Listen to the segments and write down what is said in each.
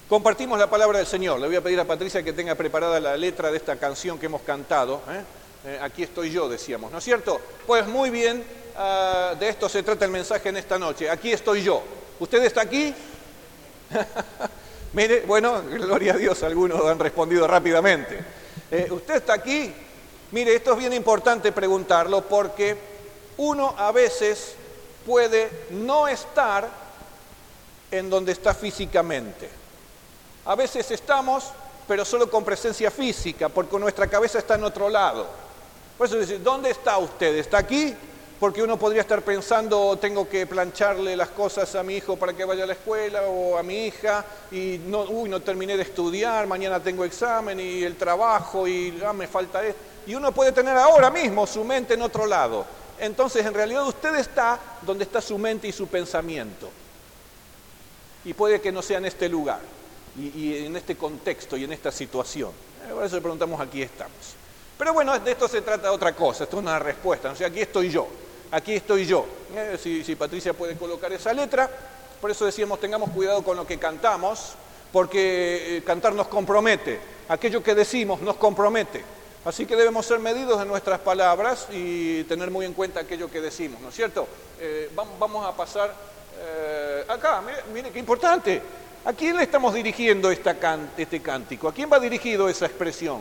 Compartimos la palabra del Señor. Le voy a pedir a Patricia que tenga preparada la letra de esta canción que hemos cantado. Aquí estoy yo, decíamos, ¿no es cierto? Pues muy bien, de esto se trata el mensaje en esta noche. Aquí estoy yo. ¿Usted está aquí? Mire, bueno, gloria a Dios, algunos han respondido rápidamente. ¿Usted está aquí? Mire, esto es bien importante preguntarlo porque uno a veces puede no estar en donde está físicamente. A veces estamos, pero solo con presencia física, porque nuestra cabeza está en otro lado. Por eso dice, ¿dónde está usted? ¿Está aquí? Porque uno podría estar pensando, tengo que plancharle las cosas a mi hijo para que vaya a la escuela, o a mi hija, y no terminé de estudiar, mañana tengo examen, y el trabajo, y me falta esto. Y uno puede tener ahora mismo su mente en otro lado. Entonces, en realidad, usted está donde está su mente y su pensamiento. Y puede que no sea en este lugar. Y en este contexto y en esta situación. Por eso le preguntamos, aquí estamos. Pero bueno, de esto se trata de otra cosa, esto es una respuesta. O sea, aquí estoy yo, aquí estoy yo. Si Patricia puede colocar esa letra, por eso decíamos, tengamos cuidado con lo que cantamos, porque cantar nos compromete. Aquello que decimos nos compromete. Así que debemos ser medidos en nuestras palabras y tener muy en cuenta aquello que decimos, ¿no es cierto? Vamos a pasar acá, mire qué importante. ¿A quién le estamos dirigiendo este cántico? ¿A quién va dirigido esa expresión?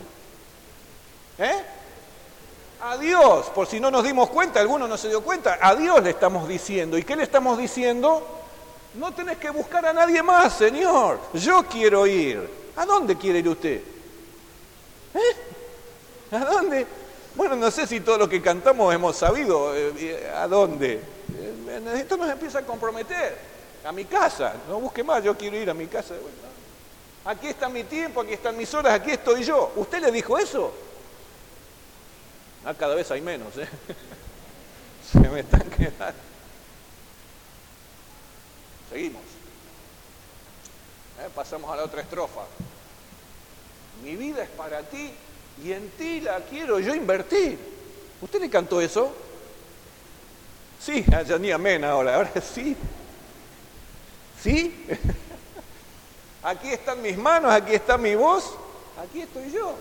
A Dios, por si no nos dimos cuenta, alguno no se dio cuenta, a Dios le estamos diciendo. ¿Y qué le estamos diciendo? No tenés que buscar a nadie más, Señor, yo quiero ir. ¿A dónde quiere ir usted? ¿A dónde? Bueno, no sé si todo lo que cantamos hemos sabido a dónde. Esto nos empieza a comprometer. A mi casa, no busque más, yo quiero ir a mi casa. Bueno, aquí está mi tiempo, aquí están mis horas, aquí estoy yo. ¿Usted le dijo eso? Cada vez hay menos, Se me están quedando. Seguimos. Pasamos a la otra estrofa. Mi vida es para ti y en ti la quiero yo invertir. ¿Usted le cantó eso? Sí, ya ni amén ahora sí. ¿Sí? Aquí están mis manos, aquí está mi voz, aquí estoy yo.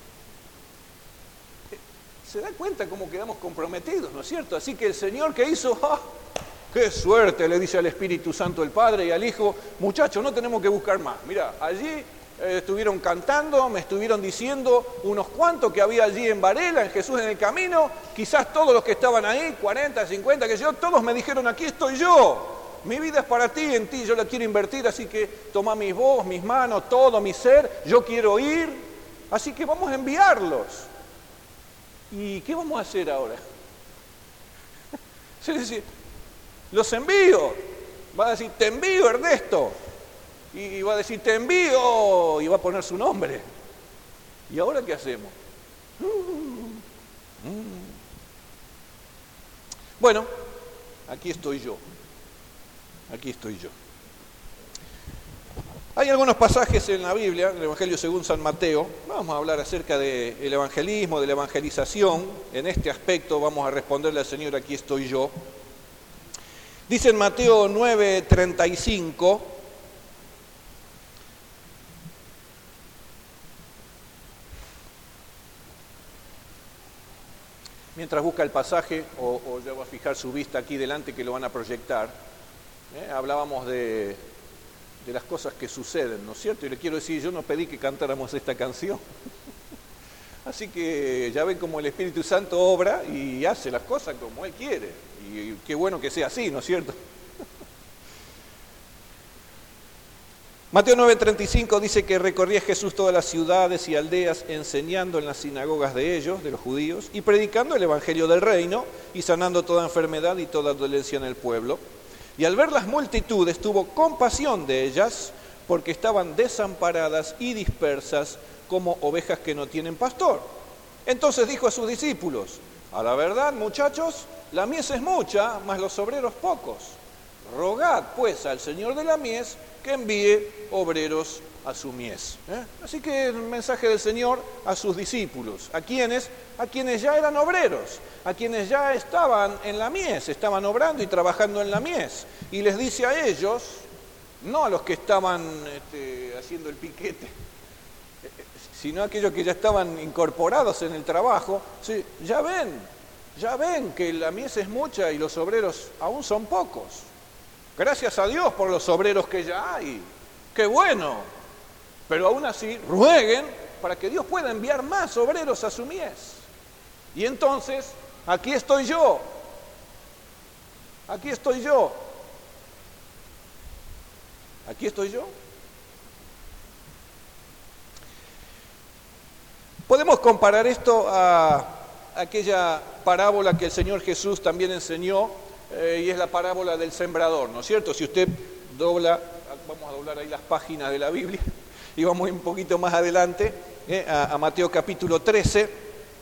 ¿Se da cuenta cómo quedamos comprometidos, no es cierto? Así que el Señor que hizo, ¡qué suerte! Le dice al Espíritu Santo el Padre y al Hijo, muchachos, no tenemos que buscar más. Mira, allí estuvieron cantando, me estuvieron diciendo unos cuantos que había allí en Varela, en Jesús en el camino, quizás todos los que estaban ahí, 40, 50, que yo, todos me dijeron, aquí estoy yo. Mi vida es para ti, en ti yo la quiero invertir, así que toma mi voz, mis manos, todo mi ser, yo quiero ir, así que vamos a enviarlos. ¿Y qué vamos a hacer ahora? Es decir, los envío, va a decir, te envío Ernesto, y va a decir, te envío, y va a poner su nombre. ¿Y ahora qué hacemos? Bueno, aquí estoy yo. Aquí estoy yo. Hay algunos pasajes en la Biblia, en el Evangelio según San Mateo. Vamos a hablar acerca del evangelismo, de la evangelización. En este aspecto vamos a responderle al Señor, aquí estoy yo. Dice en Mateo 9:35. Mientras busca el pasaje, o ya va a fijar su vista aquí delante que lo van a proyectar. Hablábamos de las cosas que suceden, ¿no es cierto? Y le quiero decir, yo no pedí que cantáramos esta canción. Así que ya ven cómo el Espíritu Santo obra y hace las cosas como Él quiere. Y qué bueno que sea así, ¿no es cierto? Mateo 9:35 dice que recorría Jesús todas las ciudades y aldeas enseñando en las sinagogas de ellos, de los judíos, y predicando el evangelio del reino y sanando toda enfermedad y toda dolencia en el pueblo. Y al ver las multitudes tuvo compasión de ellas porque estaban desamparadas y dispersas como ovejas que no tienen pastor. Entonces dijo a sus discípulos, a la verdad, muchachos, la mies es mucha, mas los obreros pocos. Rogad pues al Señor de la mies que envíe obreros a su mies. Así que el mensaje del Señor a sus discípulos, a quienes ya eran obreros, a quienes ya estaban en la mies, estaban obrando y trabajando en la mies. Y les dice a ellos, no a los que estaban haciendo el piquete, sino a aquellos que ya estaban incorporados en el trabajo. Sí, ya ven que la mies es mucha y los obreros aún son pocos. Gracias a Dios por los obreros que ya hay. ¡Qué bueno! Pero aún así, rueguen para que Dios pueda enviar más obreros a su mies. Y entonces, aquí estoy yo. Aquí estoy yo. Aquí estoy yo. Podemos comparar esto a aquella parábola que el Señor Jesús también enseñó, y es la parábola del sembrador, ¿no es cierto? Si usted dobla, vamos a doblar ahí las páginas de la Biblia, y vamos un poquito más adelante, a Mateo capítulo 13.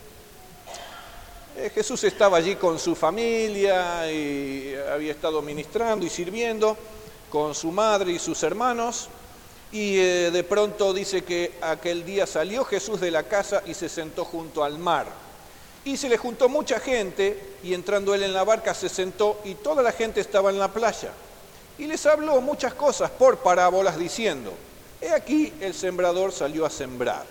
Jesús estaba allí con su familia y había estado ministrando y sirviendo con su madre y sus hermanos, y de pronto dice que aquel día salió Jesús de la casa y se sentó junto al mar. Y se le juntó mucha gente, y entrando él en la barca se sentó, y toda la gente estaba en la playa. Y les habló muchas cosas por parábolas, diciendo: he aquí el sembrador salió a sembrar.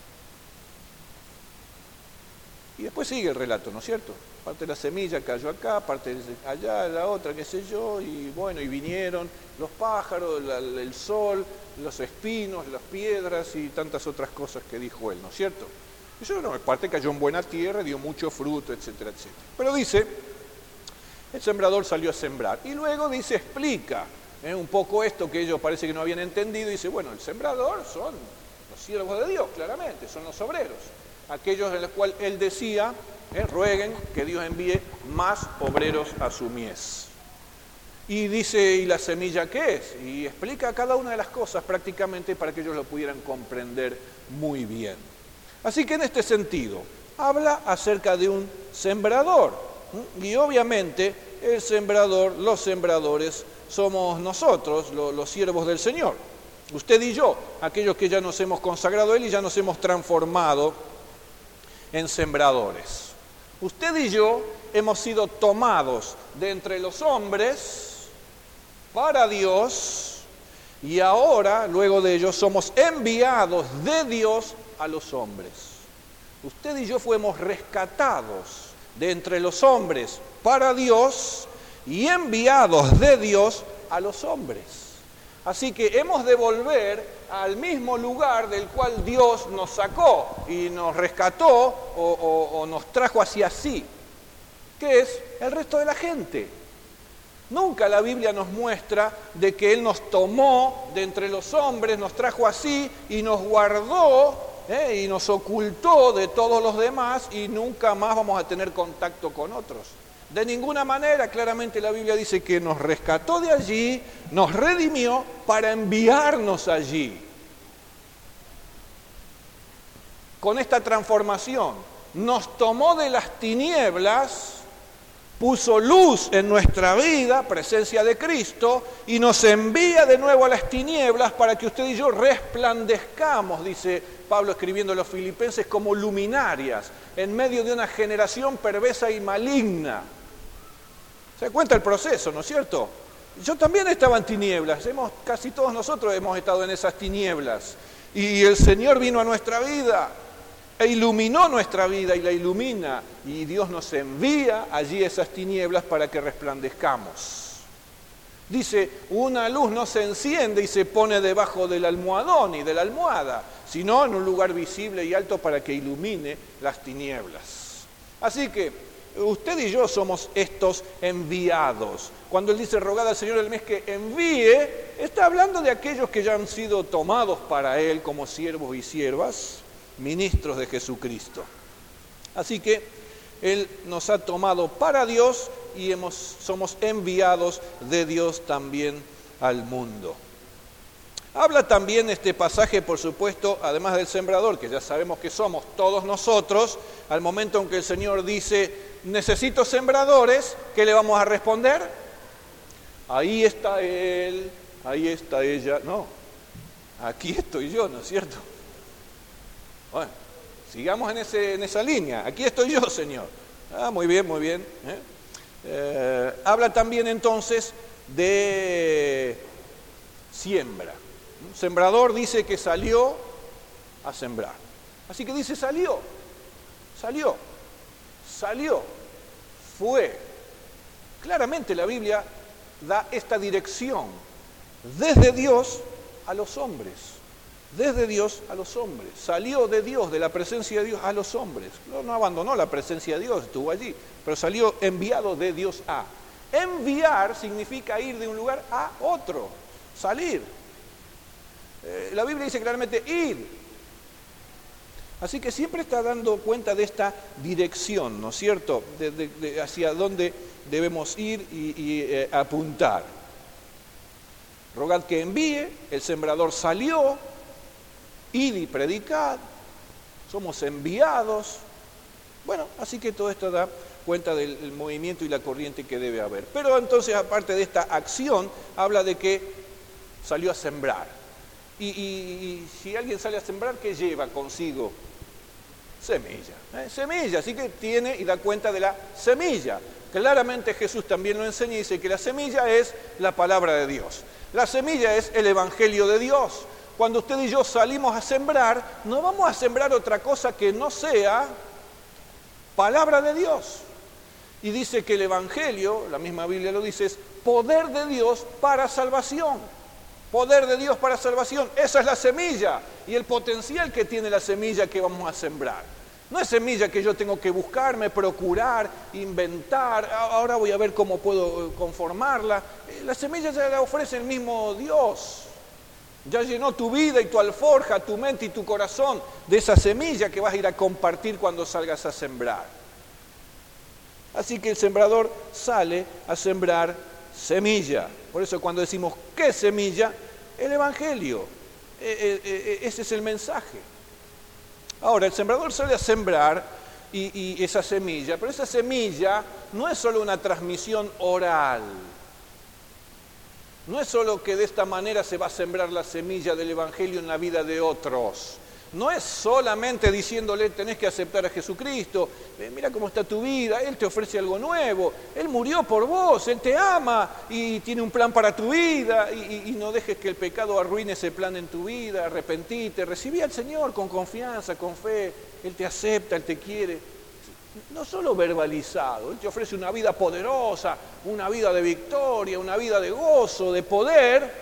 Y después sigue el relato, ¿no es cierto? Parte de la semilla cayó acá, parte allá, la otra, qué sé yo, y bueno, y vinieron los pájaros, el sol, los espinos, las piedras y tantas otras cosas que dijo él, ¿no es cierto? Y yo, no, parte cayó en buena tierra, dio mucho fruto, etcétera, etcétera. Pero dice, el sembrador salió a sembrar. Y luego dice, explica un poco esto que ellos parece que no habían entendido. Dice, bueno, el sembrador son los siervos de Dios, claramente, son los obreros. Aquellos en los cuales él decía, rueguen que Dios envíe más obreros a su mies. Y dice, ¿y la semilla qué es? Y explica cada una de las cosas prácticamente para que ellos lo pudieran comprender muy bien. Así que en este sentido, habla acerca de un sembrador. Y obviamente el sembrador, los sembradores, somos nosotros, los siervos del Señor. Usted y yo, aquellos que ya nos hemos consagrado a Él y ya nos hemos transformado en sembradores. Usted y yo hemos sido tomados de entre los hombres para Dios, y ahora, luego de ello, somos enviados de Dios a los hombres. Usted y yo fuimos rescatados de entre los hombres para Dios y enviados de Dios a los hombres. Así que hemos de volver al mismo lugar del cual Dios nos sacó y nos rescató o nos trajo hacia sí, que es el resto de la gente. Nunca la Biblia nos muestra de que Él nos tomó de entre los hombres, nos trajo así y nos guardó y nos ocultó de todos los demás y nunca más vamos a tener contacto con otros. De ninguna manera, claramente la Biblia dice que nos rescató de allí, nos redimió para enviarnos allí. Con esta transformación, nos tomó de las tinieblas, puso luz en nuestra vida, presencia de Cristo, y nos envía de nuevo a las tinieblas para que usted y yo resplandezcamos, dice Pablo escribiendo a los Filipenses, como luminarias en medio de una generación perversa y maligna. ¿Se da cuenta el proceso, no es cierto? Yo también estaba en tinieblas, casi todos nosotros hemos estado en esas tinieblas, y el Señor vino a nuestra vida e iluminó nuestra vida y la ilumina, y Dios nos envía allí esas tinieblas para que resplandezcamos. Dice, una luz no se enciende y se pone debajo del almohadón y de la almohada, sino en un lugar visible y alto para que ilumine las tinieblas. Así que usted y yo somos estos enviados. Cuando Él dice, rogad al Señor el mes que envíe, está hablando de aquellos que ya han sido tomados para Él como siervos y siervas, ministros de Jesucristo. Así que Él nos ha tomado para Dios y somos enviados de Dios también al mundo. Habla también este pasaje, por supuesto, además del sembrador, que ya sabemos que somos todos nosotros, al momento en que el Señor dice, necesito sembradores, ¿qué le vamos a responder? Ahí está él, ahí está ella. No, aquí estoy yo, ¿no es cierto? Bueno, sigamos en esa línea. Aquí estoy yo, Señor. Muy bien, muy bien. Habla también entonces de siembra. Un sembrador dice que salió a sembrar. Así que dice salió, fue. Claramente la Biblia da esta dirección desde Dios a los hombres. Desde Dios a los hombres. Salió de Dios, de la presencia de Dios a los hombres. No abandonó la presencia de Dios, estuvo allí, pero salió enviado de Dios a. Enviar significa ir de un lugar a otro, salir. La Biblia dice claramente ir. Así que siempre está dando cuenta de esta dirección, ¿no es cierto? De hacia dónde debemos ir y apuntar. Rogad que envíe, el sembrador salió, id y predicad, somos enviados. Bueno, así que todo esto da cuenta del movimiento y la corriente que debe haber. Pero entonces, aparte de esta acción, habla de que salió a sembrar. Y si alguien sale a sembrar, ¿qué lleva consigo? Semilla. Semilla, así que tiene y da cuenta de la semilla. Claramente Jesús también lo enseña y dice que la semilla es la palabra de Dios. La semilla es el Evangelio de Dios. Cuando usted y yo salimos a sembrar, no vamos a sembrar otra cosa que no sea palabra de Dios. Y dice que el Evangelio, la misma Biblia lo dice, es poder de Dios para salvación. Poder de Dios para salvación. Esa es la semilla y el potencial que tiene la semilla que vamos a sembrar. No es semilla que yo tengo que buscarme, procurar, inventar, ahora voy a ver cómo puedo conformarla. La semilla ya la ofrece el mismo Dios. Ya llenó tu vida y tu alforja, tu mente y tu corazón de esa semilla que vas a ir a compartir cuando salgas a sembrar. Así que el sembrador sale a sembrar semilla. Por eso cuando decimos ¿qué semilla? El Evangelio. Ese es el mensaje. Ahora, el sembrador sale a sembrar y esa semilla, pero esa semilla no es solo una transmisión oral. No es solo que de esta manera se va a sembrar la semilla del Evangelio en la vida de otros. No es solamente diciéndole tenés que aceptar a Jesucristo, mira cómo está tu vida, Él te ofrece algo nuevo, Él murió por vos, Él te ama y tiene un plan para tu vida y no dejes que el pecado arruine ese plan en tu vida, arrepentite, recibí al Señor con confianza, con fe, Él te acepta, Él te quiere. No solo verbalizado, Él te ofrece una vida poderosa, una vida de victoria, una vida de gozo, de poder.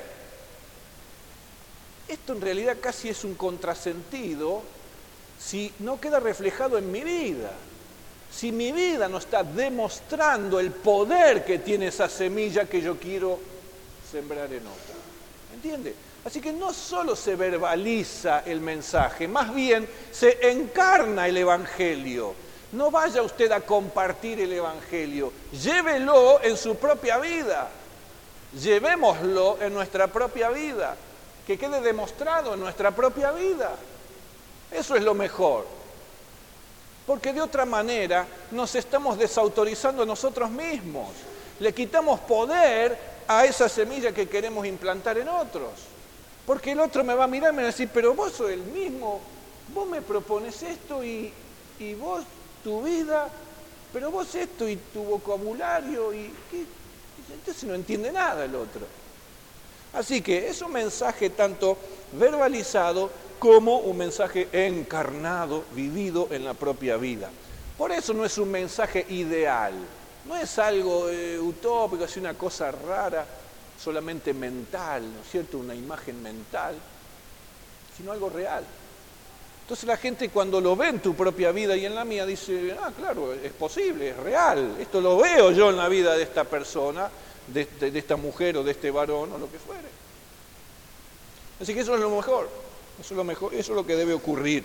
Esto en realidad casi es un contrasentido si no queda reflejado en mi vida. Si mi vida no está demostrando el poder que tiene esa semilla que yo quiero sembrar en otra. ¿Entiende? Así que no solo se verbaliza el mensaje, más bien se encarna el Evangelio. No vaya usted a compartir el Evangelio, llévelo en su propia vida. Llevémoslo en nuestra propia vida. Que quede demostrado en nuestra propia vida. Eso es lo mejor. Porque de otra manera nos estamos desautorizando nosotros mismos. Le quitamos poder a esa semilla que queremos implantar en otros. Porque el otro me va a mirar y me va a decir, pero vos sos el mismo, vos me propones esto y vos tu vida, pero vos esto y tu vocabulario y ¿qué? Entonces no entiende nada el otro. Así que es un mensaje tanto verbalizado como un mensaje encarnado, vivido en la propia vida. Por eso no es un mensaje ideal, no es algo utópico, es una cosa rara, solamente mental, ¿no es cierto? Una imagen mental, sino algo real. Entonces la gente cuando lo ve en tu propia vida y en la mía dice, claro, es posible, es real, esto lo veo yo en la vida de esta persona, de esta mujer o de este varón o lo que fuere. Así que eso es lo mejor, eso es lo que debe ocurrir,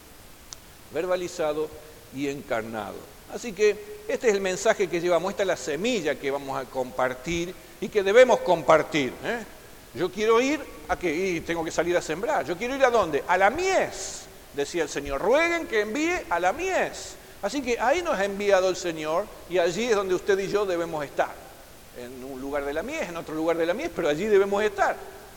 verbalizado y encarnado. Así que este es el mensaje que llevamos, esta es la semilla que vamos a compartir y que debemos compartir. Yo quiero ir a qué, y tengo que salir a sembrar. Yo quiero ir a dónde, a la mies, decía el Señor. Rueguen que envíe a la mies. Así que ahí nos ha enviado el Señor y allí es donde usted y yo debemos estar. En un lugar de la mies, en otro lugar de la mies, pero allí debemos estar.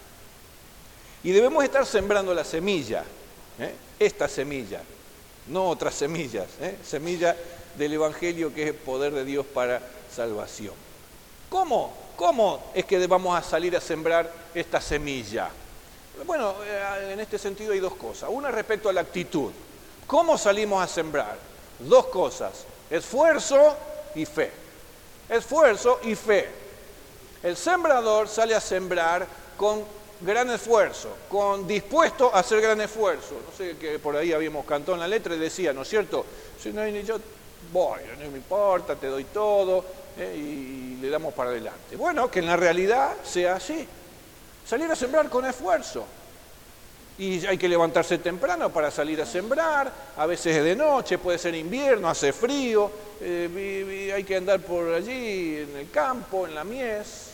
Y debemos estar sembrando la semilla, esta semilla, no otras semillas, semilla del Evangelio que es el poder de Dios para salvación. ¿Cómo? ¿Cómo es que vamos a salir a sembrar esta semilla? Bueno, en este sentido hay dos cosas. Una respecto a la actitud. ¿Cómo salimos a sembrar? Dos cosas, esfuerzo y fe. Esfuerzo y fe. El sembrador sale a sembrar con gran esfuerzo, dispuesto a hacer gran esfuerzo. No sé, que por ahí habíamos cantado en la letra y decía, ¿no es cierto? Si no hay ni yo voy, no me importa, te doy todo, y le damos para adelante. Bueno, que en la realidad sea así. Salir a sembrar con esfuerzo. Y hay que levantarse temprano para salir a sembrar, a veces es de noche, puede ser invierno, hace frío, y hay que andar por allí en el campo, en la mies.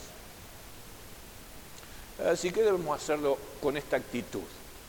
Así que debemos hacerlo con esta actitud,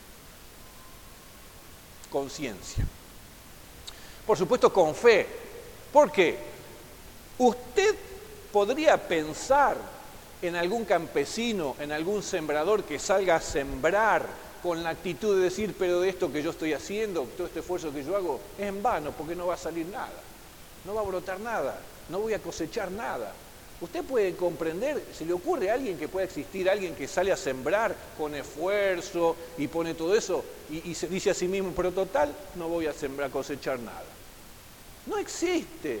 conciencia. Por supuesto con fe. ¿Por qué? Usted podría pensar en algún campesino, en algún sembrador que salga a sembrar con la actitud de decir, pero de esto que yo estoy haciendo, todo este esfuerzo que yo hago, es en vano porque no va a salir nada, no va a brotar nada, no voy a cosechar nada. Usted puede comprender, ¿se le ocurre a alguien que pueda existir, alguien que sale a sembrar con esfuerzo y pone todo eso y se dice a sí mismo, pero total, no voy a sembrar, cosechar nada? No existe.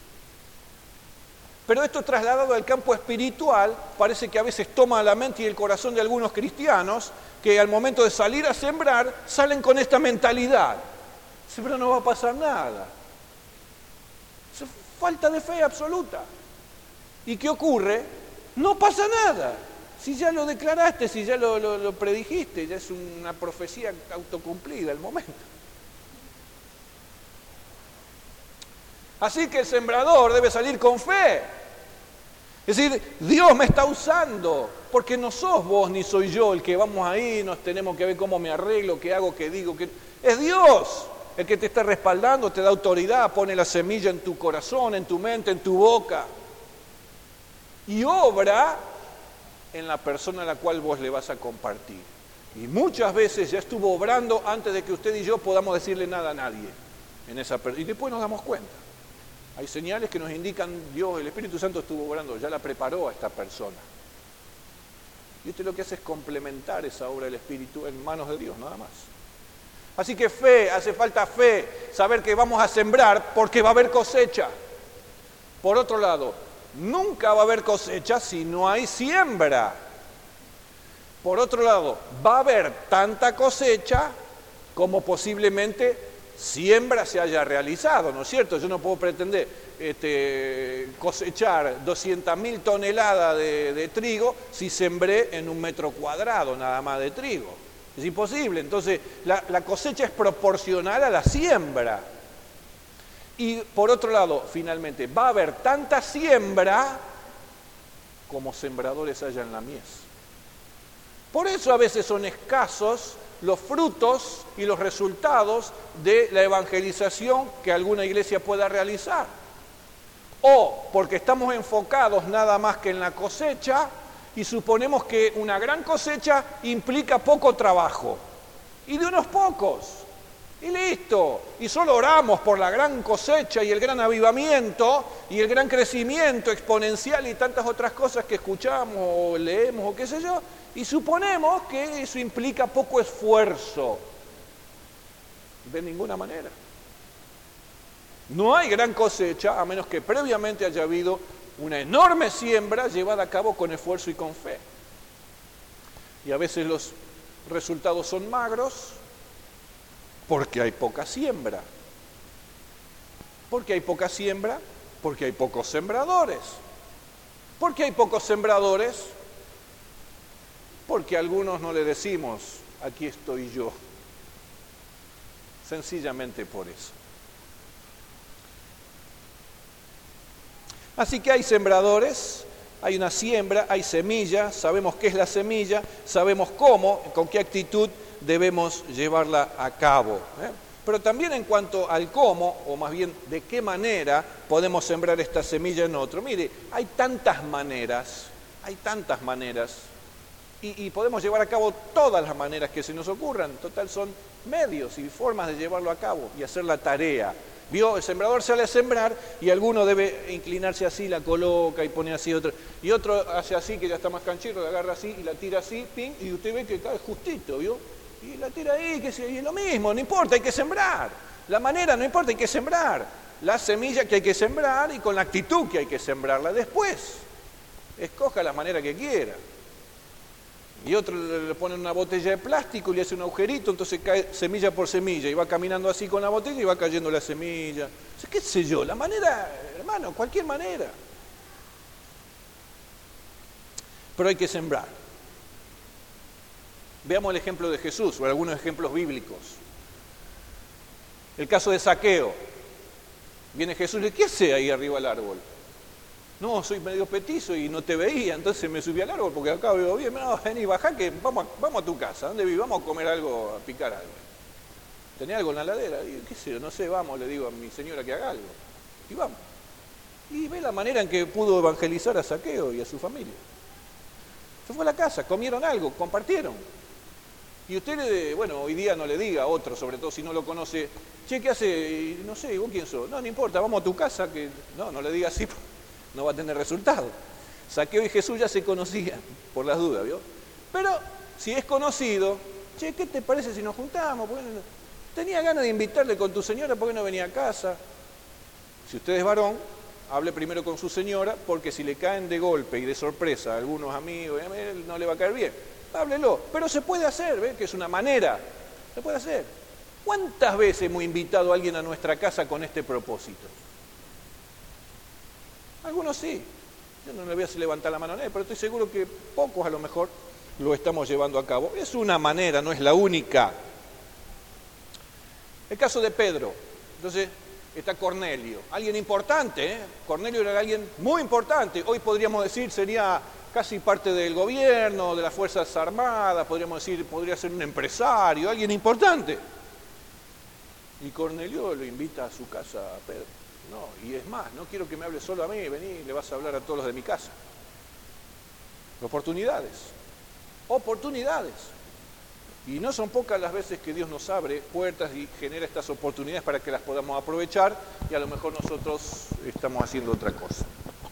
Pero esto trasladado al campo espiritual, parece que a veces toma la mente y el corazón de algunos cristianos que al momento de salir a sembrar, salen con esta mentalidad. Pero no va a pasar nada. Es falta de fe absoluta. ¿Y qué ocurre? No pasa nada. Si ya lo declaraste, si ya lo predijiste, ya es una profecía autocumplida el momento. Así que el sembrador debe salir con fe. Es decir, Dios me está usando, porque no sos vos ni soy yo el que vamos ahí, nos tenemos que ver cómo me arreglo, qué hago, qué digo. Es Dios el que te está respaldando, te da autoridad, pone la semilla en tu corazón, en tu mente, en tu boca. Y obra en la persona a la cual vos le vas a compartir. Y muchas veces ya estuvo obrando antes de que usted y yo podamos decirle nada a nadie. Y después nos damos cuenta. Hay señales que nos indican, Dios, el Espíritu Santo estuvo obrando, ya la preparó a esta persona. Y usted lo que hace es complementar esa obra del Espíritu en manos de Dios, nada más. Así que fe, hace falta fe, saber que vamos a sembrar porque va a haber cosecha. Por otro lado, nunca va a haber cosecha si no hay siembra. Por otro lado, va a haber tanta cosecha como posiblemente siembra se haya realizado, ¿no es cierto? Yo no puedo pretender cosechar 200.000 toneladas de trigo si sembré en 1 metro cuadrado nada más de trigo. Es imposible. Entonces, la cosecha es proporcional a la siembra. Y por otro lado, finalmente, va a haber tanta siembra como sembradores haya en la mies. Por eso a veces son escasos los frutos y los resultados de la evangelización que alguna iglesia pueda realizar. O porque estamos enfocados nada más que en la cosecha y suponemos que una gran cosecha implica poco trabajo. Y de unos pocos. Y listo. Y solo oramos por la gran cosecha y el gran avivamiento y el gran crecimiento exponencial y tantas otras cosas que escuchamos o leemos o qué sé yo. Y suponemos que eso implica poco esfuerzo. De ninguna manera. No hay gran cosecha a menos que previamente haya habido una enorme siembra llevada a cabo con esfuerzo y con fe. Y a veces los resultados son magros porque hay poca siembra. ¿Por qué hay poca siembra? Porque hay pocos sembradores. ¿Por qué hay pocos sembradores? Porque a algunos no le decimos, aquí estoy yo. Sencillamente por eso. Así que hay sembradores, hay una siembra, hay semilla, sabemos qué es la semilla, sabemos cómo, con qué actitud debemos llevarla a cabo. Pero también en cuanto al cómo, o más bien de qué manera podemos sembrar esta semilla en otro. Mire, hay tantas maneras, y podemos llevar a cabo todas las maneras que se nos ocurran. Total, son medios y formas de llevarlo a cabo y hacer la tarea. ¿Vio? El sembrador sale a sembrar y alguno debe inclinarse así, la coloca y pone así otro. Y otro hace así, que ya está más canchero, la agarra así y la tira así, ping, y usted ve que cae justito, ¿vio? Y la tira ahí, y es lo mismo, no importa, hay que sembrar. La manera no importa, hay que sembrar. La semilla que hay que sembrar y con la actitud que hay que sembrarla después. Escoja la manera que quiera. Y otro le pone una botella de plástico y le hace un agujerito, entonces cae semilla por semilla y va caminando así con la botella y va cayendo la semilla. O sea, qué sé yo, la manera, hermano, cualquier manera. Pero hay que sembrar. Veamos el ejemplo de Jesús o algunos ejemplos bíblicos. El caso de Zaqueo. Viene Jesús y le dice, ¿qué hace ahí arriba del árbol? No, soy medio petizo y no te veía, entonces me subí al árbol porque acá veo bien. No, vení, bajá que vamos a tu casa. ¿Dónde vivís? Vamos a comer algo, a picar algo. ¿Tenés algo en la heladera? Y, qué sé yo, no sé, vamos, le digo a mi señora que haga algo. Y vamos. Y ve la manera en que pudo evangelizar a Zaqueo y a su familia. Se fue a la casa, comieron algo, compartieron. Y usted, bueno, hoy día no le diga a otro, sobre todo si no lo conoce, che, ¿qué hace? Y, no sé, ¿vos quién sos? No, no importa, vamos a tu casa, que no le diga así. No va a tener resultado. Zaqueo y Jesús ya se conocían, por las dudas, ¿vio? Pero si es conocido, che, ¿qué te parece si nos juntamos? Tenía ganas de invitarle con tu señora, ¿por qué no venía a casa? Si usted es varón, hable primero con su señora, porque si le caen de golpe y de sorpresa a algunos amigos, no le va a caer bien. Háblelo, pero se puede hacer, ¿ves? Que es una manera, se puede hacer. ¿Cuántas veces hemos invitado a alguien a nuestra casa con este propósito? Algunos sí, yo no le voy a hacer levantar la mano a nadie, pero estoy seguro que pocos a lo mejor lo estamos llevando a cabo. Es una manera, no es la única. El caso de Pedro, entonces está Cornelio, alguien importante, ¿eh? Cornelio era alguien muy importante, hoy podríamos decir sería casi parte del gobierno, de las Fuerzas Armadas, podríamos decir, podría ser un empresario, alguien importante. Y Cornelio lo invita a su casa a Pedro. No, y es más, no quiero que me hables solo a mí, vení, le vas a hablar a todos los de mi casa. Oportunidades. Y no son pocas las veces que Dios nos abre puertas y genera estas oportunidades para que las podamos aprovechar y a lo mejor nosotros estamos haciendo otra cosa.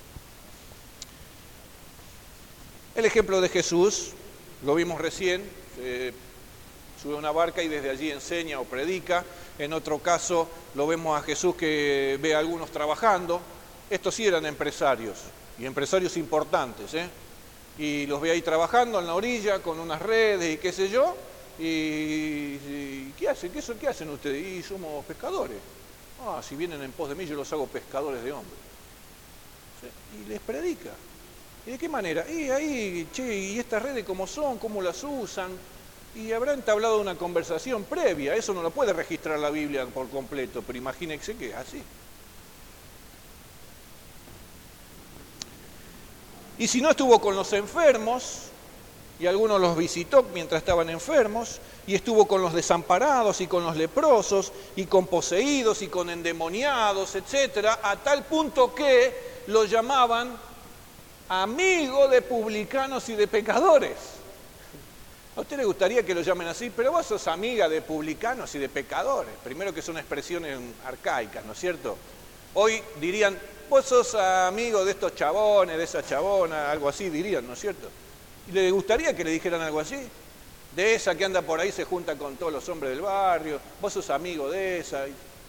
El ejemplo de Jesús, lo vimos recién, sube a una barca y desde allí enseña o predica. En otro caso lo vemos a Jesús que ve a algunos trabajando. Estos sí eran empresarios, y empresarios importantes, ¿eh? Y los ve ahí trabajando en la orilla con unas redes y qué sé yo. ¿Y qué hacen? ¿Qué hacen ustedes? Y somos pescadores. Ah, si vienen en pos de mí yo los hago pescadores de hombres. Y les predica. ¿Y de qué manera? Y ahí, che, ¿y estas redes cómo son? ¿Cómo las usan? Y habrá entablado una conversación previa. Eso no lo puede registrar la Biblia por completo, pero imagínense que es así. Y si no, estuvo con los enfermos, y algunos los visitó mientras estaban enfermos, y estuvo con los desamparados, y con los leprosos, y con poseídos, y con endemoniados, etcétera, a tal punto que lo llamaban amigo de publicanos y de pecadores. ¿A usted le gustaría que lo llamen así? Pero vos sos amiga de publicanos y de pecadores. Primero que son expresiones arcaicas, ¿no es cierto? Hoy dirían, vos sos amigo de estos chabones, de esa chabona, algo así dirían, ¿no es cierto? ¿Y le gustaría que le dijeran algo así? De esa que anda por ahí, se junta con todos los hombres del barrio, vos sos amigo de esa.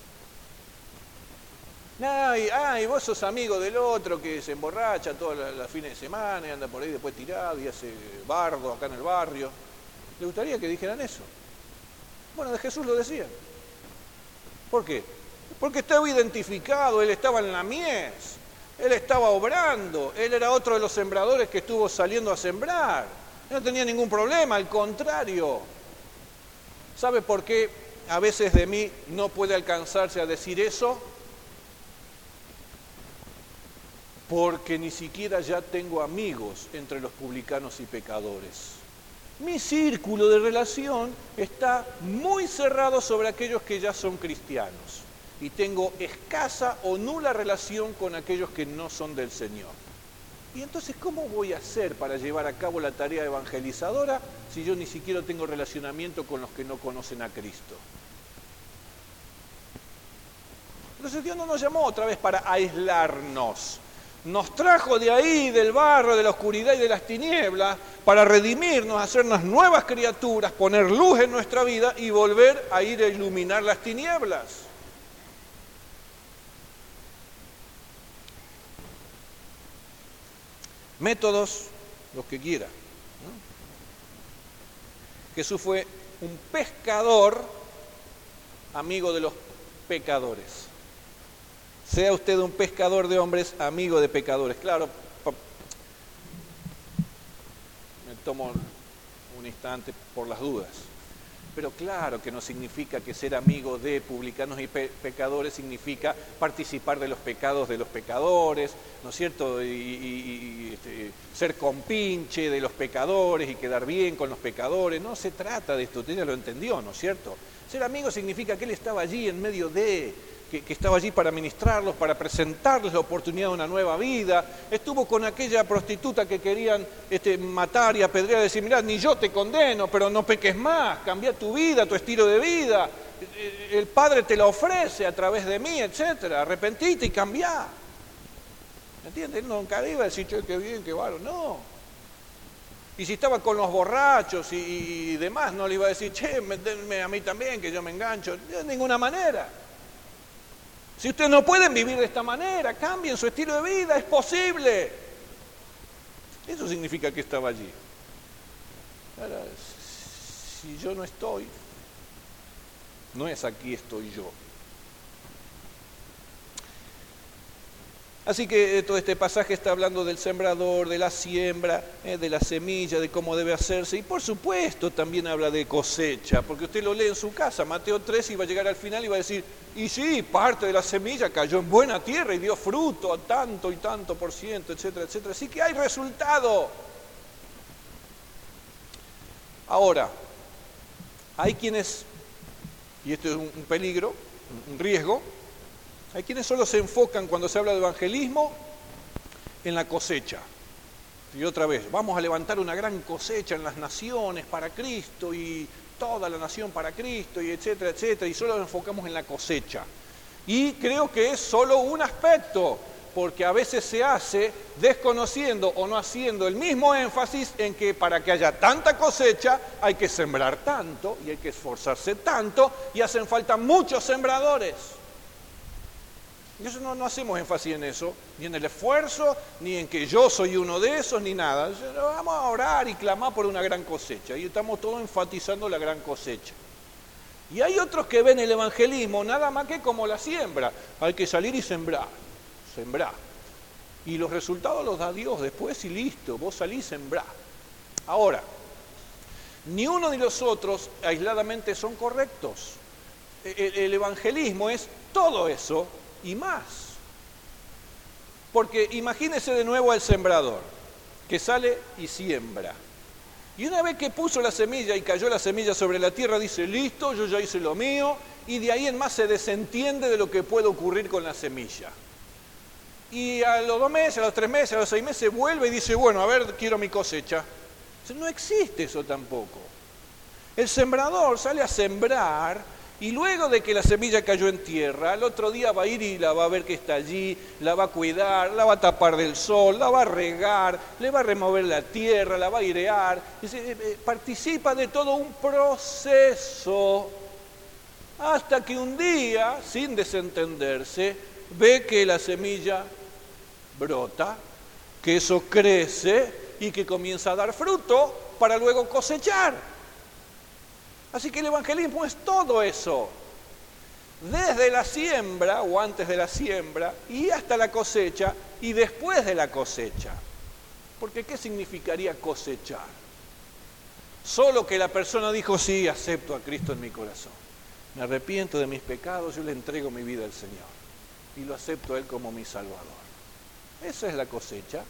Y vos sos amigo del otro que se emborracha todos los fines de semana y anda por ahí después tirado y hace bardo acá en el barrio. ¿Le gustaría que dijeran eso? Bueno, de Jesús lo decían. ¿Por qué? Porque estaba identificado, él estaba en la mies, él estaba obrando, él era otro de los sembradores que estuvo saliendo a sembrar. No tenía ningún problema, al contrario. ¿Sabe por qué a veces de mí no puede alcanzarse a decir eso? Porque ni siquiera ya tengo amigos entre los publicanos y pecadores. Mi círculo de relación está muy cerrado sobre aquellos que ya son cristianos y tengo escasa o nula relación con aquellos que no son del Señor. Y entonces, ¿cómo voy a hacer para llevar a cabo la tarea evangelizadora si yo ni siquiera tengo relacionamiento con los que no conocen a Cristo? Entonces Dios no nos llamó otra vez para aislarnos. Nos trajo de ahí, del barro, de la oscuridad y de las tinieblas, para redimirnos, hacernos nuevas criaturas, poner luz en nuestra vida y volver a ir a iluminar las tinieblas. Métodos, los que quiera. Jesús fue un pescador, amigo de los pecadores. Sea usted un pescador de hombres, amigo de pecadores. Claro, me tomo un instante por las dudas. Pero claro que no significa que ser amigo de publicanos y pecadores significa participar de los pecados de los pecadores, ¿no es cierto? Y ser compinche de los pecadores y quedar bien con los pecadores. No se trata de esto, usted ya lo entendió, ¿no es cierto? Ser amigo significa que él estaba allí en medio de... Que estaba allí para ministrarlos, para presentarles la oportunidad de una nueva vida. Estuvo con aquella prostituta que querían matar y apedrear, decir, mirá, ni yo te condeno, pero no peques más, cambia tu vida, tu estilo de vida. El Padre te la ofrece a través de mí, etcétera. Arrepentite y cambiá. ¿Me entiendes? Él nunca iba a decir, che, qué bien, qué bárbaro. No. Y si estaba con los borrachos y demás, no le iba a decir, che, denme a mí también, que yo me engancho. De ninguna manera. Si ustedes no pueden vivir de esta manera, cambien su estilo de vida, es posible. Eso significa que estaba allí. Ahora, si yo no estoy, no es aquí estoy yo. Así que todo este pasaje está hablando del sembrador, de la siembra, de la semilla, de cómo debe hacerse. Y por supuesto también habla de cosecha, porque usted lo lee en su casa, Mateo 3, y va a llegar al final y va a decir, y sí, parte de la semilla cayó en buena tierra y dio fruto a tanto y tanto por ciento, etcétera, etcétera. Así que hay resultado. Ahora, hay quienes, y esto es un peligro, un riesgo, hay quienes solo se enfocan cuando se habla de evangelismo en la cosecha. Y otra vez, vamos a levantar una gran cosecha en las naciones para Cristo y toda la nación para Cristo y etcétera, etcétera, y solo nos enfocamos en la cosecha. Y creo que es solo un aspecto, porque a veces se hace desconociendo o no haciendo el mismo énfasis en que para que haya tanta cosecha hay que sembrar tanto y hay que esforzarse tanto y hacen falta muchos sembradores. Y eso no hacemos énfasis en eso, ni en el esfuerzo, ni en que yo soy uno de esos, ni nada. Vamos a orar y clamar por una gran cosecha. Y estamos todos enfatizando la gran cosecha. Y hay otros que ven el evangelismo nada más que como la siembra. Hay que salir y sembrar. Sembrar. Y los resultados los da Dios después y listo. Vos salís y sembrá. Ahora, ni uno ni los otros aisladamente son correctos. El evangelismo es todo eso y más. Porque imagínese de nuevo al sembrador que sale y siembra. Y una vez que puso la semilla y cayó la semilla sobre la tierra, dice, listo, yo ya hice lo mío, y de ahí en más se desentiende de lo que puede ocurrir con la semilla. Y a los 2 meses, a los 3 meses, a los 6 meses vuelve y dice, bueno, a ver, quiero mi cosecha. No existe eso tampoco. El sembrador sale a sembrar y luego de que la semilla cayó en tierra, al otro día va a ir y la va a ver que está allí, la va a cuidar, la va a tapar del sol, la va a regar, le va a remover la tierra, la va a airear. Participa de todo un proceso hasta que un día, sin desentenderse, ve que la semilla brota, que eso crece y que comienza a dar fruto para luego cosechar. Así que el evangelismo es todo eso, desde la siembra o antes de la siembra y hasta la cosecha y después de la cosecha. Porque ¿qué significaría cosechar? Solo que la persona dijo, sí, acepto a Cristo en mi corazón. Me arrepiento de mis pecados, yo le entrego mi vida al Señor y lo acepto a Él como mi Salvador. Esa es la cosecha.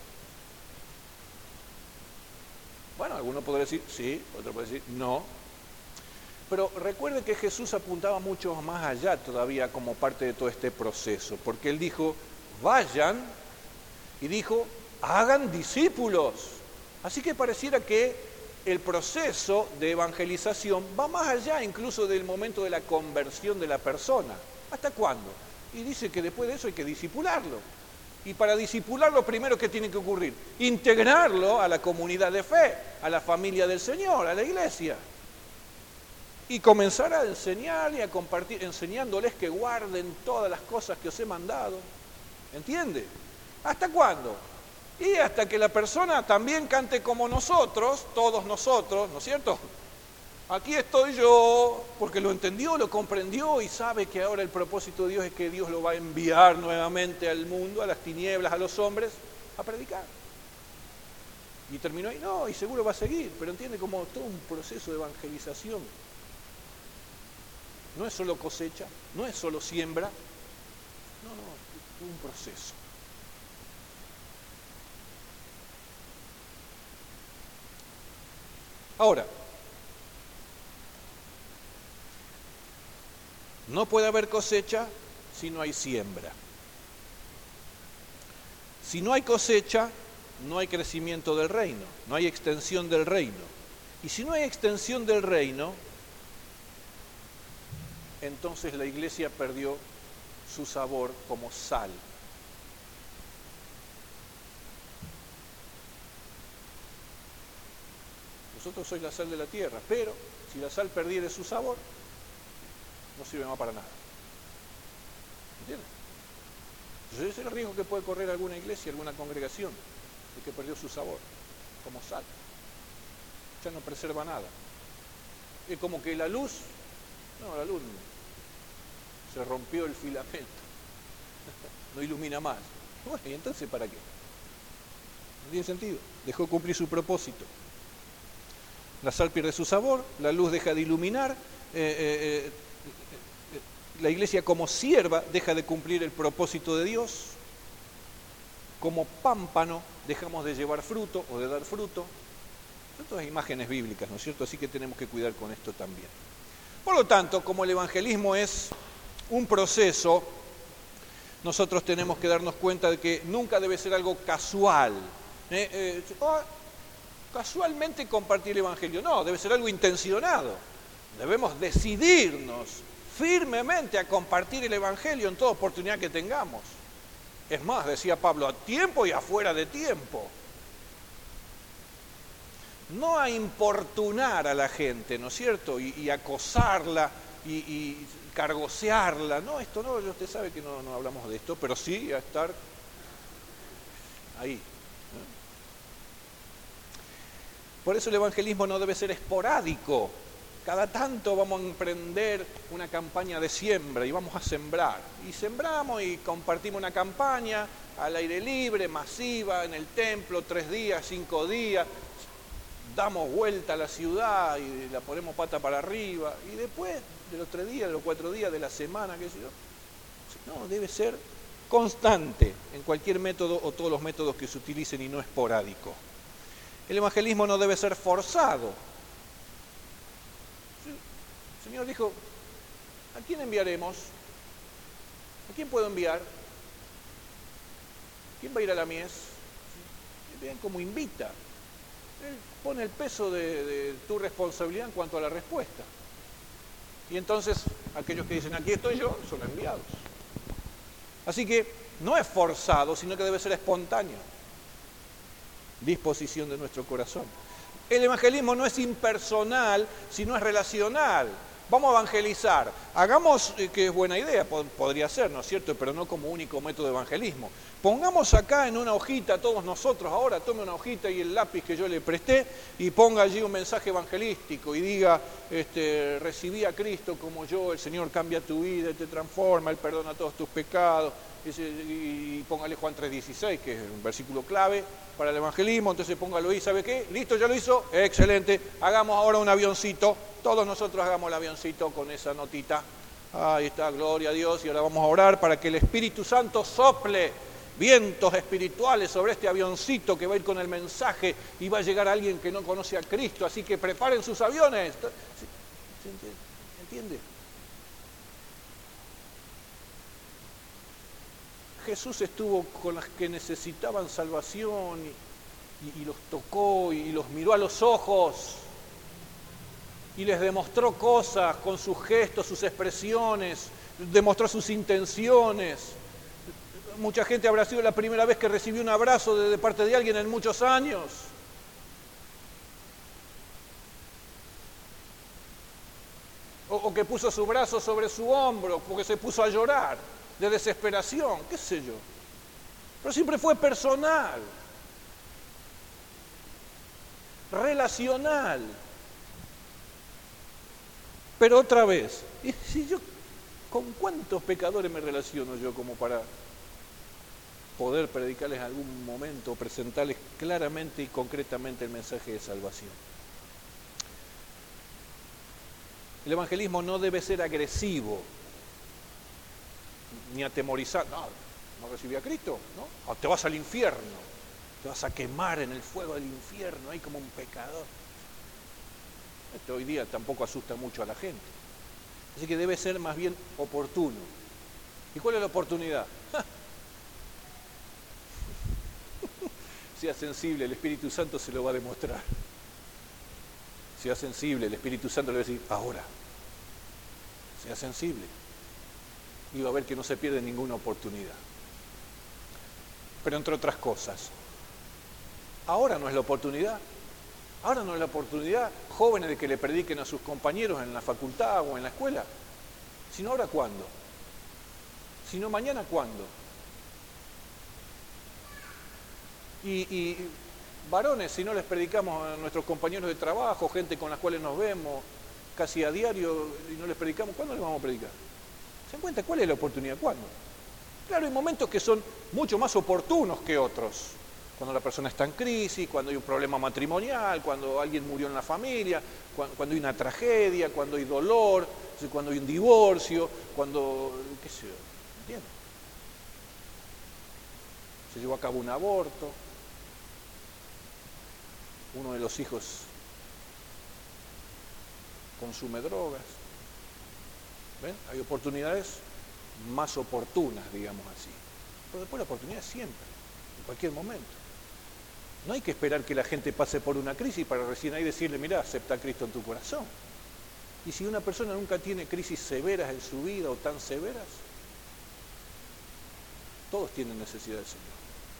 Bueno, alguno podría decir sí, otro puede decir no. Pero recuerde que Jesús apuntaba mucho más allá todavía como parte de todo este proceso, porque Él dijo, vayan, y dijo, hagan discípulos. Así que pareciera que el proceso de evangelización va más allá incluso del momento de la conversión de la persona. ¿Hasta cuándo? Y dice que después de eso hay que disipularlo. Y para disipularlo, primero, ¿qué tiene que ocurrir? Integrarlo a la comunidad de fe, a la familia del Señor, a la iglesia. Y comenzar a enseñar y a compartir, enseñándoles que guarden todas las cosas que os he mandado. ¿Entiende? ¿Hasta cuándo? Y hasta que la persona también cante como nosotros, todos nosotros, ¿no es cierto? Aquí estoy yo, porque lo entendió, lo comprendió y sabe que ahora el propósito de Dios es que Dios lo va a enviar nuevamente al mundo, a las tinieblas, a los hombres, a predicar. Y terminó ahí, no, y seguro va a seguir, pero entiende como todo un proceso de evangelización. No es solo cosecha, no es solo siembra, no, es un proceso. Ahora, no puede haber cosecha si no hay siembra. Si no hay cosecha, no hay crecimiento del reino, no hay extensión del reino. Y si no hay extensión del reino, entonces la iglesia perdió su sabor como sal. Nosotros sois la sal de la tierra, pero si la sal perdiere su sabor, no sirve más para nada. ¿Entiendes? Entonces ese es el riesgo que puede correr alguna iglesia, alguna congregación, de que perdió su sabor, como sal. Ya no preserva nada. Es como que la luz se rompió el filamento, no ilumina más. Bueno, ¿y entonces para qué? No tiene sentido, dejó de cumplir su propósito. La sal pierde su sabor, la luz deja de iluminar, la iglesia como sierva deja de cumplir el propósito de Dios, como pámpano dejamos de llevar fruto o de dar fruto. Son todas imágenes bíblicas, ¿no es cierto? Así que tenemos que cuidar con esto también. Por lo tanto, como el evangelismo es un proceso, nosotros tenemos que darnos cuenta de que nunca debe ser algo casual. Casualmente compartir el evangelio. No, debe ser algo intencionado. Debemos decidirnos firmemente a compartir el evangelio en toda oportunidad que tengamos. Es más, decía Pablo, a tiempo y afuera de tiempo. No a importunar a la gente, ¿no es cierto? Y acosarla y cargosearla. No, esto no, usted sabe que no hablamos de esto, pero sí a estar ahí. Por eso el evangelismo no debe ser esporádico. Cada tanto vamos a emprender una campaña de siembra y vamos a sembrar. Y sembramos y compartimos una campaña al aire libre, masiva, en el templo, 3 días, 5 días. Damos vuelta a la ciudad y la ponemos pata para arriba. Y después de los 3 días, de los 4 días, de la semana, qué sé yo. No, debe ser constante en cualquier método o todos los métodos que se utilicen y no esporádico. El evangelismo no debe ser forzado. El Señor dijo, ¿a quién enviaremos? ¿A quién puedo enviar? ¿Quién va a ir a la mies? Vean cómo invita. Él pone el peso de tu responsabilidad en cuanto a la respuesta. Y entonces, aquellos que dicen, aquí estoy yo, son enviados. Así que no es forzado, sino que debe ser espontáneo. Disposición de nuestro corazón. El evangelismo no es impersonal, sino es relacional. Vamos a evangelizar. Hagamos, que es buena idea, podría ser, ¿no es cierto? Pero no como único método de evangelismo. Pongamos acá en una hojita, todos nosotros ahora, tome una hojita y el lápiz que yo le presté y ponga allí un mensaje evangelístico y diga, recibí a Cristo como yo, el Señor cambia tu vida, te transforma, Él perdona todos tus pecados. Y póngale Juan 3:16, que es un versículo clave para el evangelismo, entonces póngalo ahí, ¿sabe qué? ¿Listo? ¿Ya lo hizo? Excelente. Hagamos ahora un avioncito, todos nosotros hagamos el avioncito con esa notita. Ahí está, gloria a Dios, y ahora vamos a orar para que el Espíritu Santo sople vientos espirituales sobre este avioncito que va a ir con el mensaje y va a llegar a alguien que no conoce a Cristo, así que preparen sus aviones. ¿Entiende? Jesús estuvo con las que necesitaban salvación y los tocó y los miró a los ojos y les demostró cosas con sus gestos, sus expresiones, demostró sus intenciones. Mucha gente habrá sido la primera vez que recibió un abrazo de parte de alguien en muchos años. O que puso su brazo sobre su hombro porque se puso a llorar de desesperación, qué sé yo. Pero siempre fue personal, relacional. Pero otra vez, ¿y si yo, con cuántos pecadores me relaciono yo como para poder predicarles en algún momento, presentarles claramente y concretamente el mensaje de salvación? El evangelismo no debe ser agresivo, ni atemorizar. No recibí a Cristo, ¿no? O te vas al infierno, te vas a quemar en el fuego del infierno, ahí como un pecador. Esto hoy día tampoco asusta mucho a la gente. Así que debe ser más bien oportuno. ¿Y cuál es la oportunidad? Sea sensible, el Espíritu Santo se lo va a demostrar. Sea sensible, el Espíritu Santo le va a decir, ahora. Sea sensible. Y va a ver que no se pierde ninguna oportunidad. Pero entre otras cosas, ahora no es la oportunidad. Ahora no es la oportunidad, jóvenes, de que le prediquen a sus compañeros en la facultad o en la escuela. Sino ahora, ¿cuándo? Sino mañana, ¿cuándo? Y varones, si no les predicamos a nuestros compañeros de trabajo, gente con las cuales nos vemos casi a diario y no les predicamos, ¿cuándo les vamos a predicar? ¿Se dan cuenta cuál es la oportunidad? ¿Cuándo? Claro, hay momentos que son mucho más oportunos que otros. Cuando la persona está en crisis, cuando hay un problema matrimonial, cuando alguien murió en la familia, cuando hay una tragedia, cuando hay dolor, cuando hay un divorcio, cuando, qué sé yo, ¿entiendes? Se llevó a cabo un aborto, uno de los hijos consume drogas. ¿Ven? Hay oportunidades más oportunas, digamos así. Pero después la oportunidad es siempre, en cualquier momento. No hay que esperar que la gente pase por una crisis para recién ahí decirle, mirá, acepta a Cristo en tu corazón. Y si una persona nunca tiene crisis severas en su vida o tan severas, todos tienen necesidad del Señor.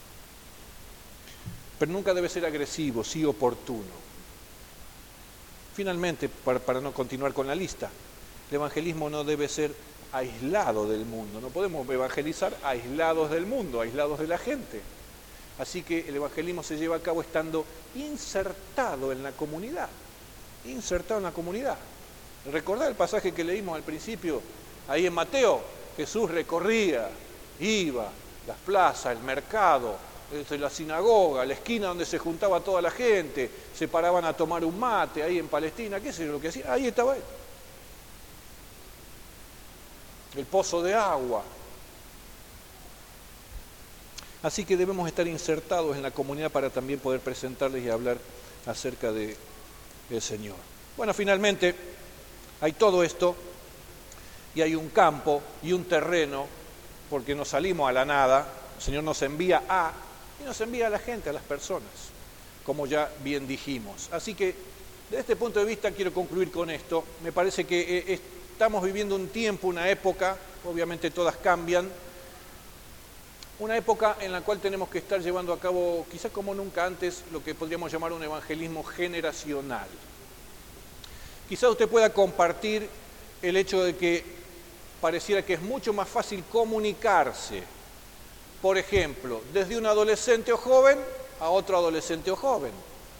Pero nunca debe ser agresivo, sí oportuno. Finalmente, para no continuar con la lista, el evangelismo no debe ser aislado del mundo. No podemos evangelizar aislados del mundo, aislados de la gente. Así que el evangelismo se lleva a cabo estando insertado en la comunidad. Insertado en la comunidad. ¿Recordad el pasaje que leímos al principio? Ahí en Mateo, Jesús recorría, iba, las plazas, el mercado, la sinagoga, la esquina donde se juntaba toda la gente, se paraban a tomar un mate ahí en Palestina, qué sé yo lo que hacía, ahí estaba él. El pozo de agua. Así que debemos estar insertados en la comunidad para también poder presentarles y hablar acerca del Señor. Bueno, finalmente hay todo esto y hay un campo y un terreno, porque no salimos a la nada, el Señor nos envía y nos envía a la gente, a las personas, como ya bien dijimos. Así que desde este punto de vista quiero concluir con esto. Me parece que estamos viviendo un tiempo, una época, obviamente todas cambian, una época en la cual tenemos que estar llevando a cabo, quizás como nunca antes, lo que podríamos llamar un evangelismo generacional. Quizás usted pueda compartir el hecho de que pareciera que es mucho más fácil comunicarse, por ejemplo, desde un adolescente o joven a otro adolescente o joven.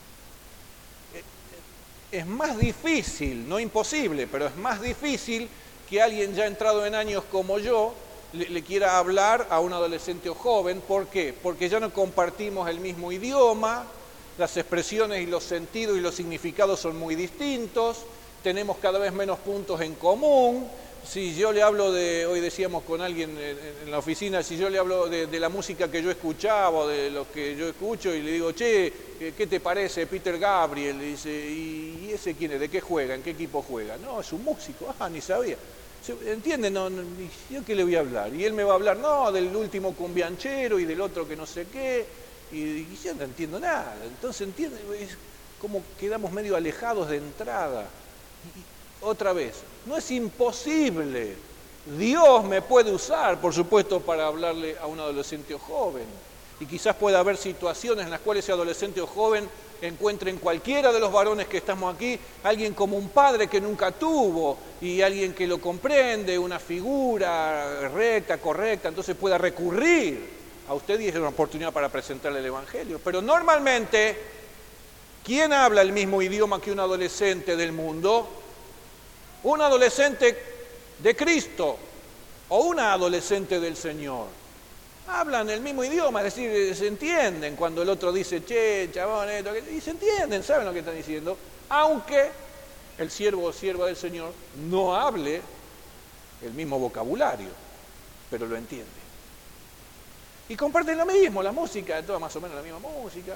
Es más difícil, no imposible, pero es más difícil que alguien ya entrado en años como yo le quiera hablar a un adolescente o joven. ¿Por qué? Porque ya no compartimos el mismo idioma, las expresiones y los sentidos y los significados son muy distintos, tenemos cada vez menos puntos en común. Si yo le hablo hoy decíamos con alguien en la oficina, si yo le hablo de la música que yo escuchaba o de lo que yo escucho y le digo, che, ¿qué te parece Peter Gabriel? Y dice, ¿y ese quién es? ¿De qué juega? ¿En qué equipo juega? No, es un músico. Ni sabía. ¿Entienden? No, ¿yo qué le voy a hablar? Y él me va a hablar, no, del último cumbianchero y del otro que no sé qué, y yo no entiendo nada. Entonces, ¿entienden? Es como quedamos medio alejados de entrada. Otra vez, no es imposible. Dios me puede usar, por supuesto, para hablarle a un adolescente o joven. Y quizás pueda haber situaciones en las cuales ese adolescente o joven encuentre en cualquiera de los varones que estamos aquí alguien como un padre que nunca tuvo y alguien que lo comprende, una figura recta, correcta, entonces pueda recurrir a usted y es una oportunidad para presentarle el Evangelio. Pero normalmente, ¿quién habla el mismo idioma que un adolescente del mundo? Un adolescente de Cristo o una adolescente del Señor. Hablan el mismo idioma, es decir, se entienden cuando el otro dice, che, chabón, esto, y se entienden, saben lo que están diciendo, aunque el siervo o sierva del Señor no hable el mismo vocabulario, pero lo entiende. Y comparten lo mismo, la música, toda más o menos la misma música.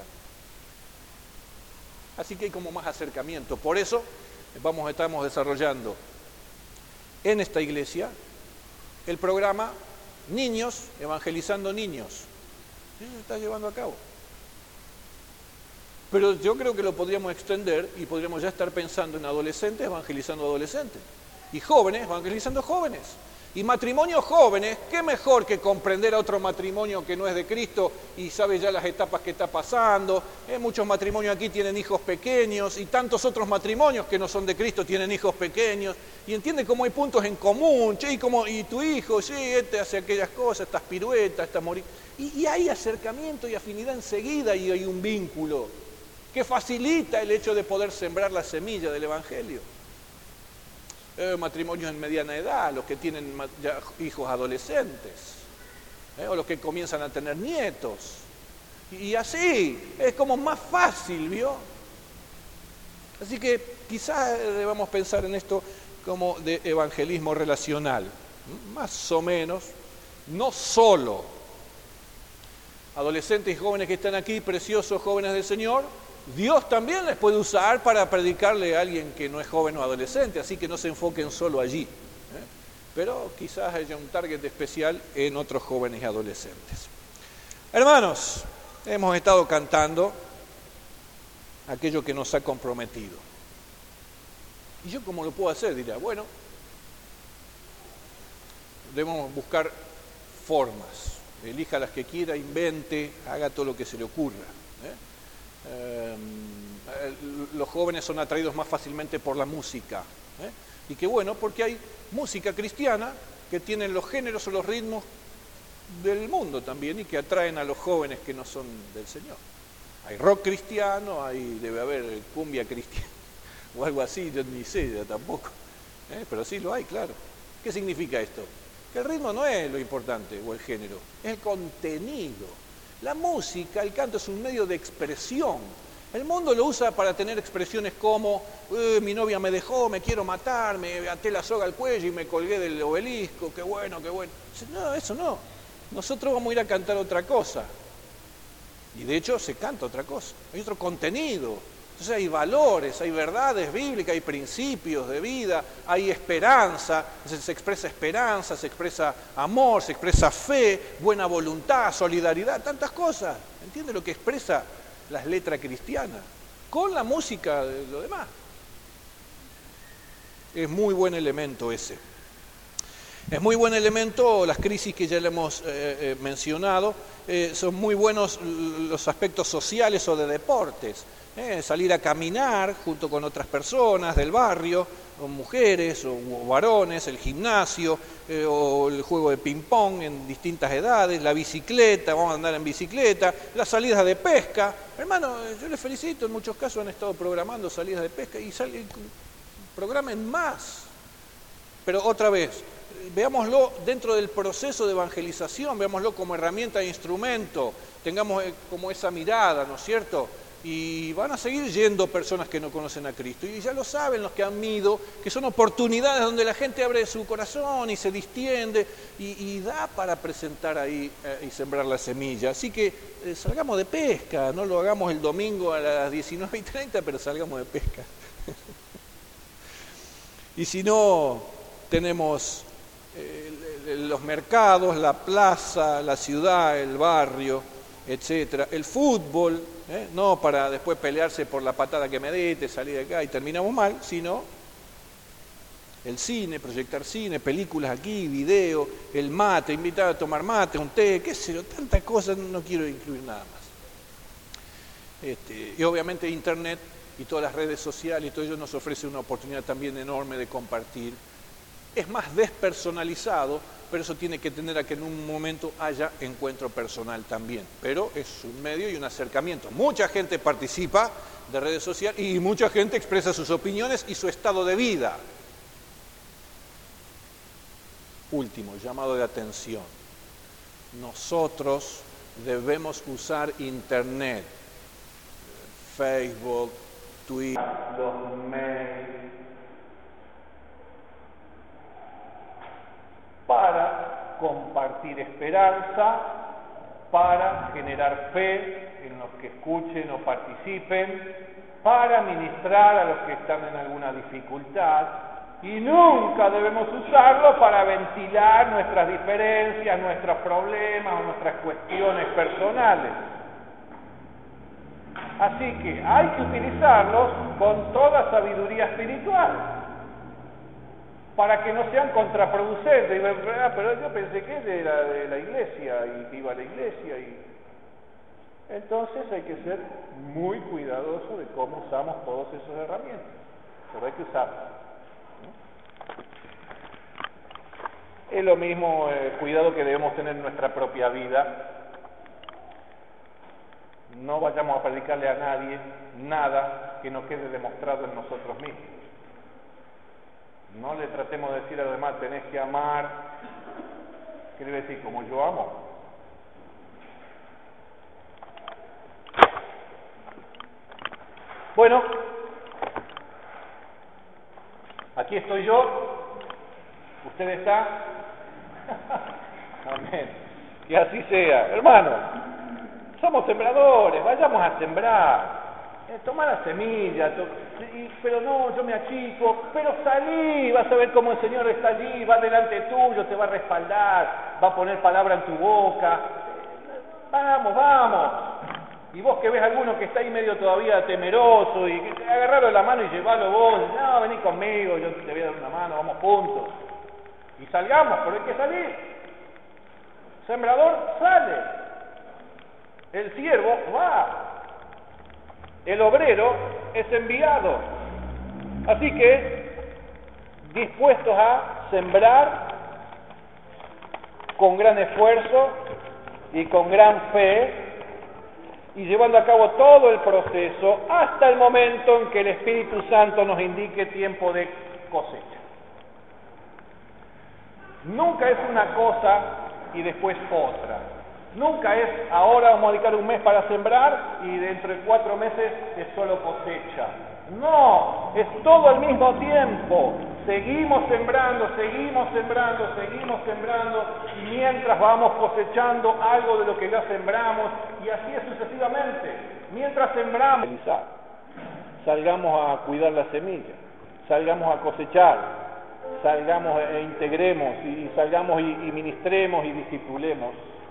Así que hay como más acercamiento. Por eso estamos desarrollando en esta iglesia el programa Niños Evangelizando Niños. Eso se está llevando a cabo. Pero yo creo que lo podríamos extender y podríamos ya estar pensando en adolescentes evangelizando adolescentes y jóvenes evangelizando jóvenes. Y matrimonios jóvenes, qué mejor que comprender a otro matrimonio que no es de Cristo y sabe ya las etapas que está pasando. Muchos matrimonios aquí tienen hijos pequeños y tantos otros matrimonios que no son de Cristo tienen hijos pequeños. Y entiende cómo hay puntos en común. Che, y tu hijo, sí, este hace aquellas cosas, estas piruetas, estas morir. Y hay acercamiento y afinidad enseguida y hay un vínculo que facilita el hecho de poder sembrar la semilla del Evangelio. Matrimonios en mediana edad, los que tienen ya hijos adolescentes, o los que comienzan a tener nietos. Y así, es como más fácil, ¿vio? Así que quizás debamos pensar en esto como de evangelismo relacional, más o menos, no solo adolescentes y jóvenes que están aquí, preciosos jóvenes del Señor, Dios también les puede usar para predicarle a alguien que no es joven o adolescente, así que no se enfoquen solo allí. Pero quizás haya un target especial en otros jóvenes y adolescentes. Hermanos, hemos estado cantando aquello que nos ha comprometido. ¿Y yo cómo lo puedo hacer? Dirá, bueno, debemos buscar formas. Elija las que quiera, invente, haga todo lo que se le ocurra. Los jóvenes son atraídos más fácilmente por la música. Y qué bueno, porque hay música cristiana que tiene los géneros o los ritmos del mundo también y que atraen a los jóvenes que no son del Señor. Hay rock cristiano, debe haber cumbia cristiana o algo así, yo ni sé, yo tampoco. Pero sí lo hay, claro. ¿Qué significa esto? Que el ritmo no es lo importante o el género, es el contenido. La música, el canto es un medio de expresión. El mundo lo usa para tener expresiones como mi novia me dejó, me quiero matar, me até la soga al cuello y me colgué del obelisco, qué bueno, qué bueno. No, eso no. Nosotros vamos a ir a cantar otra cosa. Y de hecho se canta otra cosa. Hay otro contenido. Entonces hay valores, hay verdades bíblicas, hay principios de vida, hay esperanza, se expresa amor, se expresa fe, buena voluntad, solidaridad, tantas cosas. ¿Entiende lo que expresa las letras cristianas? Con la música de lo demás. Es muy buen elemento ese. Es muy buen elemento las crisis que ya le hemos mencionado. Son muy buenos los aspectos sociales o de deportes. Salir a caminar junto con otras personas del barrio, o mujeres o varones, el gimnasio, o el juego de ping-pong en distintas edades, la bicicleta, vamos a andar en bicicleta, las salidas de pesca. Hermano, yo les felicito, en muchos casos han estado programando salidas de pesca y programen más. Pero otra vez, veámoslo dentro del proceso de evangelización, veámoslo como herramienta e instrumento, tengamos como esa mirada, ¿no es cierto? Y van a seguir yendo personas que no conocen a Cristo. Y ya lo saben los que han ido, que son oportunidades donde la gente abre su corazón y se distiende y da para presentar ahí y sembrar la semilla. Así que salgamos de pesca, no lo hagamos el domingo a las 19:30, pero salgamos de pesca. Y si no, tenemos los mercados, la plaza, la ciudad, el barrio, etcétera, el fútbol, no para después pelearse por la patada que me diste, salir de acá y terminamos mal, sino El cine, proyectar cine, películas aquí, video, el mate, invitar a tomar mate, un té, qué sé yo, tantas cosas, no quiero incluir nada más. Y obviamente Internet y todas las redes sociales y todo ello nos ofrece una oportunidad también enorme de compartir. Es más despersonalizado, pero eso tiene que tener a que en un momento haya encuentro personal también. Pero es un medio y un acercamiento. Mucha gente participa de redes sociales y mucha gente expresa sus opiniones y su estado de vida. Último, llamado de atención. Nosotros debemos usar Internet, Facebook, Twitter, los mails, para compartir esperanza, para generar fe en los que escuchen o participen, para ministrar a los que están en alguna dificultad, y nunca debemos usarlo para ventilar nuestras diferencias, nuestros problemas o nuestras cuestiones personales. Así que hay que utilizarlos con toda sabiduría espiritual, para que no sean contraproducentes. Pero yo pensé que era de la iglesia y que iba a la iglesia. Entonces hay que ser muy cuidadoso de cómo usamos todas esas herramientas, pero hay que usarlas. Es lo mismo cuidado que debemos tener en nuestra propia vida. No vayamos a predicarle a nadie nada que no quede demostrado en nosotros mismos. No le tratemos de decir a los demás, tenés que amar. ¿Qué debe decir? Como yo amo. Bueno, aquí estoy yo. Usted está. Amén. Que así sea. Hermano, somos sembradores, vayamos a sembrar. Toma la semilla, pero no, yo me achico, pero salí, vas a ver cómo el Señor está allí, va delante tuyo, te va a respaldar, va a poner palabra en tu boca. Vamos, vamos. Y vos que ves a alguno que está ahí medio todavía temeroso, y agarralo de la mano y llevalo vos, no, vení conmigo, yo te voy a dar una mano, vamos juntos. Y salgamos, pero hay que salir. Sembrador sale. El siervo va. El obrero es enviado. Así que, dispuestos a sembrar con gran esfuerzo y con gran fe, y llevando a cabo todo el proceso hasta el momento en que el Espíritu Santo nos indique tiempo de cosecha. Nunca es una cosa y después otra. Nunca es ahora vamos a dedicar un mes para sembrar y dentro de 4 meses es solo cosecha. No, es todo al mismo tiempo. Seguimos sembrando, seguimos sembrando, seguimos sembrando, y mientras vamos cosechando algo de lo que ya sembramos, y así es sucesivamente. Mientras sembramos, salgamos a cuidar la semilla, salgamos a cosechar, salgamos e integremos, y salgamos y ministremos y discipulemos.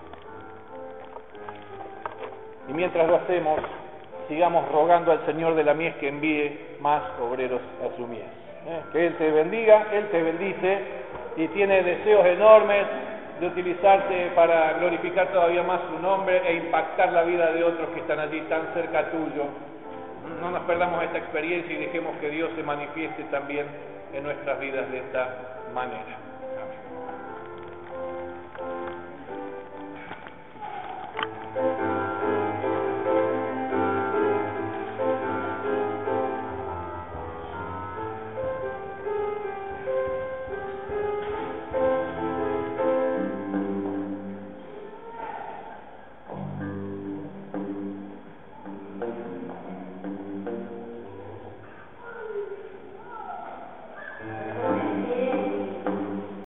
Y mientras lo hacemos, sigamos rogando al Señor de la mies que envíe más obreros a su mies. Que Él te bendiga, Él te bendice y tiene deseos enormes de utilizarte para glorificar todavía más su nombre e impactar la vida de otros que están allí tan cerca tuyo. No nos perdamos esta experiencia y dejemos que Dios se manifieste también en nuestras vidas de esta manera.